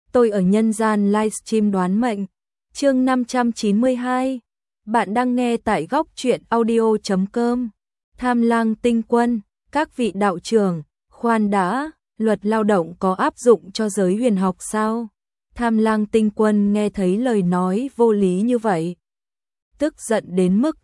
tôi ở nhân gian livestream đoán mệnh. Chương 592. Bạn đang nghe tại góc truyện audio.com. Tham lang tinh quân, các vị đạo trưởng, khoan đã, luật lao động có áp dụng cho giới huyền học sao? Tham lang tinh quân nghe thấy lời nói vô lý như vậy, tức giận đến mức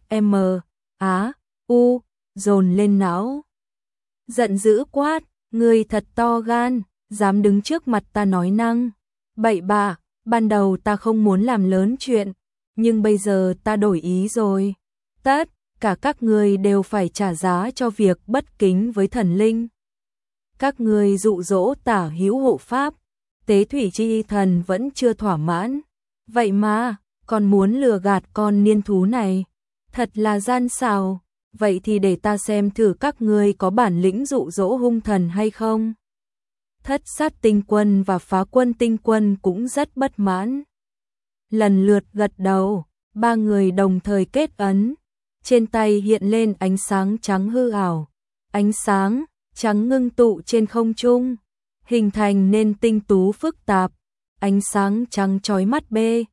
dồn lên não. Giận dữ quát, ngươi thật to gan, dám đứng trước mặt ta nói năng bậy bạ, ban đầu ta không muốn làm lớn chuyện, nhưng bây giờ ta đổi ý rồi. Tất cả các ngươi đều phải trả giá cho việc bất kính với thần linh. Các ngươi dụ dỗ Tả Hữu hộ pháp, Tế Thủy Chi thần vẫn chưa thỏa mãn, vậy mà còn muốn lừa gạt con niên thú này, thật là gian xảo. Vậy thì để ta xem thử các ngươi có bản lĩnh dụ dỗ hung thần hay không. Thất sát tinh quân và phá quân tinh quân cũng rất bất mãn. Lần lượt gật đầu, ba người đồng thời kết ấn, trên tay hiện lên ánh sáng trắng hư ảo. Ánh sáng trắng ngưng tụ trên không trung, hình thành nên tinh tú phức tạp. Ánh sáng trắng chói mắt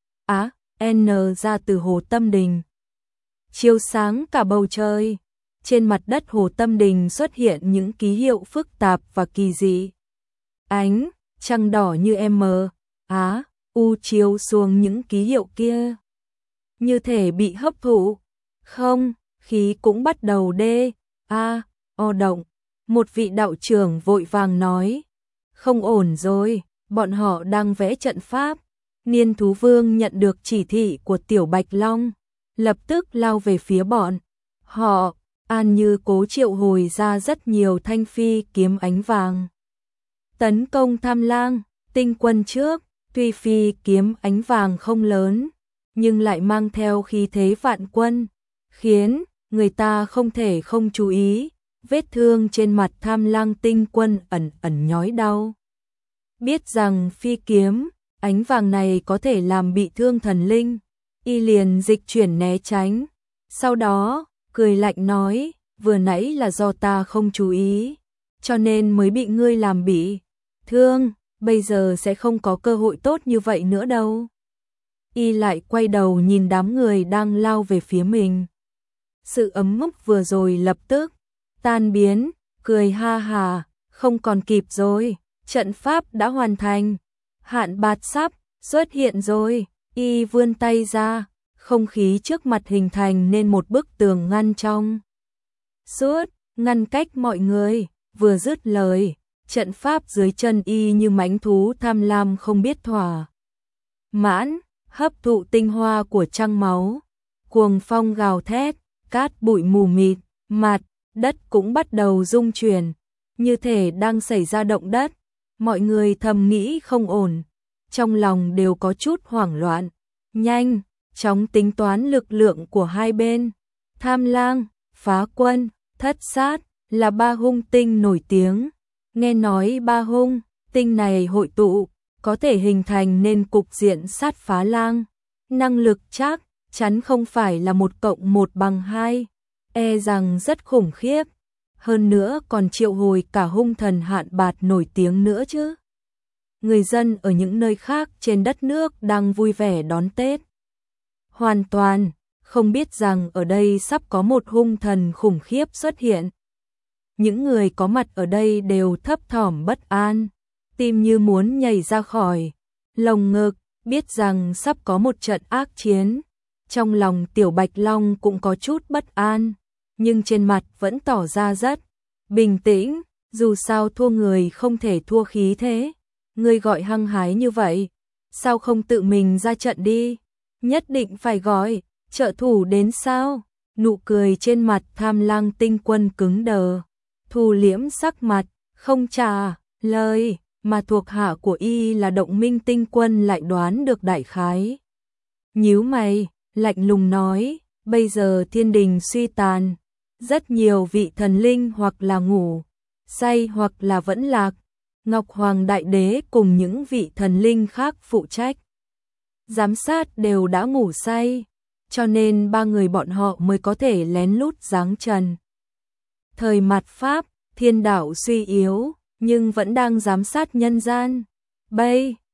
ra từ Hồ Tâm Đình, chiếu sáng cả bầu trời. Trên mặt đất Hồ Tâm Đình xuất hiện những ký hiệu phức tạp và kỳ dị. Ánh trăng đỏ như chiếu xuống những ký hiệu kia, như thể bị hấp thụ. Không khí cũng bắt đầu động. Một vị đạo trưởng vội vàng nói, không ổn rồi, bọn họ đang vẽ trận pháp. Niên thú vương nhận được chỉ thị của Tiểu Bạch Long, lập tức lao về phía bọn họ. An Như cố triệu hồi ra rất nhiều thanh phi kiếm ánh vàng, tấn công Tham lang tinh quân trước. Tuy phi kiếm ánh vàng không lớn, nhưng lại mang theo khí thế vạn quân, khiến người ta không thể không chú ý. Vết thương trên mặt Tham lang tinh quân ẩn nhói đau. Biết rằng phi kiếm ánh vàng này có thể làm bị thương thần linh, y liền dịch chuyển né tránh. Sau đó cười lạnh nói, vừa nãy là do ta không chú ý, cho nên mới bị ngươi làm bị thương, bây giờ sẽ không có cơ hội tốt như vậy nữa đâu. Y lại quay đầu nhìn đám người đang lao về phía mình. Sự ấm ức vừa rồi lập tức tan biến, cười ha hà, không còn kịp rồi, trận pháp đã hoàn thành, Hạn Bạt sắp xuất hiện rồi. Y vươn tay ra, không khí trước mặt hình thành nên một bức tường ngăn trong suốt, ngăn cách mọi người. Vừa dứt lời, trận pháp dưới chân y như mãnh thú tham lam không biết thỏa mãn, hấp thụ tinh hoa của trăng máu. Cuồng phong gào thét, cát bụi mù mịt, mặt đất cũng bắt đầu rung chuyển, như thể đang xảy ra động đất. Mọi người thầm nghĩ không ổn, trong lòng đều có chút hoảng loạn, nhanh chóng tính toán lực lượng của hai bên. Tham lang, phá quân, thất sát là ba hung tinh nổi tiếng. Nghe nói ba hung tinh này hội tụ có thể hình thành nên cục diện sát phá lang. Năng lực chắc chắn không phải là 1+1=2, rằng rất khủng khiếp. Hơn nữa còn triệu hồi cả hung thần Hạn Bạt nổi tiếng nữa chứ. Người dân ở những nơi khác trên đất nước đang vui vẻ đón Tết, hoàn toàn không biết rằng ở đây sắp có một hung thần khủng khiếp xuất hiện. Những người có mặt ở đây đều thấp thỏm bất an, tim như muốn nhảy ra khỏi lồng ngực, biết rằng sắp có một trận ác chiến. Trong lòng Tiểu Bạch Long cũng có chút bất an, nhưng trên mặt vẫn tỏ ra rất bình tĩnh, dù sao thua người không thể thua khí thế. Ngươi gọi hăng hái như vậy, sao không tự mình ra trận đi? Nhất định phải gọi trợ thủ đến sao? Nụ cười trên mặt Tham lang tinh quân cứng đờ, thu liễm sắc mặt, không trả lời, mà thuộc hạ của y là Động Minh tinh quân lại đoán được đại khái. Nhíu mày, lạnh lùng nói, bây giờ thiên đình suy tàn, rất nhiều vị thần linh hoặc là ngủ say hoặc là vẫn lạc. Ngọc Hoàng Đại Đế cùng những vị thần linh khác phụ trách giám sát đều đã ngủ say, cho nên ba người bọn họ mới có thể lén lút giáng trần. Thời mạt Pháp, thiên đạo suy yếu, nhưng vẫn đang giám sát nhân gian. Bây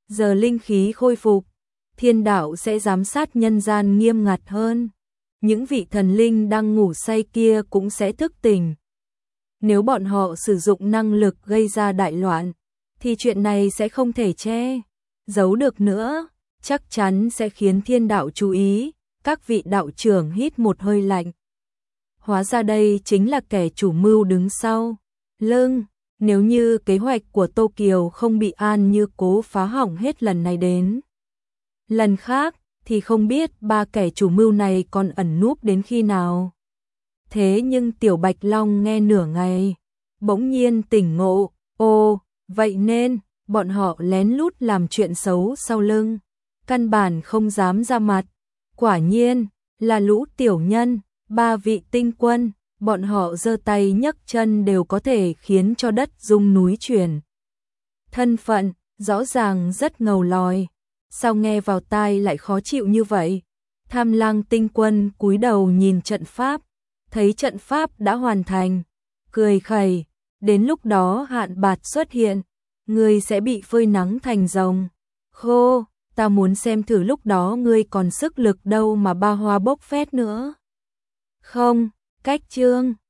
giờ linh khí khôi phục, thiên đạo sẽ giám sát nhân gian nghiêm ngặt hơn. Những vị thần linh đang ngủ say kia cũng sẽ thức tỉnh. Nếu bọn họ sử dụng năng lực gây ra đại loạn, thì chuyện này sẽ không thể che giấu được nữa, chắc chắn sẽ khiến thiên đạo chú ý. Các vị đạo trưởng hít một hơi lạnh. Hóa ra đây chính là kẻ chủ mưu đứng sau lưng. Nếu như kế hoạch của Tô Kiều không bị An Như cố phá hỏng hết lần này đến lần khác, thì không biết ba kẻ chủ mưu này còn ẩn núp đến khi nào. Thế nhưng Tiểu Bạch Long nghe nửa ngày, bỗng nhiên tỉnh ngộ, ồ, vậy nên, bọn họ lén lút làm chuyện xấu sau lưng, căn bản không dám ra mặt. Quả nhiên, là lũ tiểu nhân, ba vị tinh quân, bọn họ giơ tay nhấc chân đều có thể khiến cho đất rung núi chuyển. Thân phận, rõ ràng rất ngầu lòi, sao nghe vào tai lại khó chịu như vậy? Tham Lang tinh quân cúi đầu nhìn trận pháp, thấy trận pháp đã hoàn thành, cười khẩy, đến lúc đó Hạn Bạt xuất hiện, ngươi sẽ bị phơi nắng thành rồng khô, ta muốn xem thử lúc đó ngươi còn sức lực đâu mà ba hoa bốc phét nữa. Không, cách chương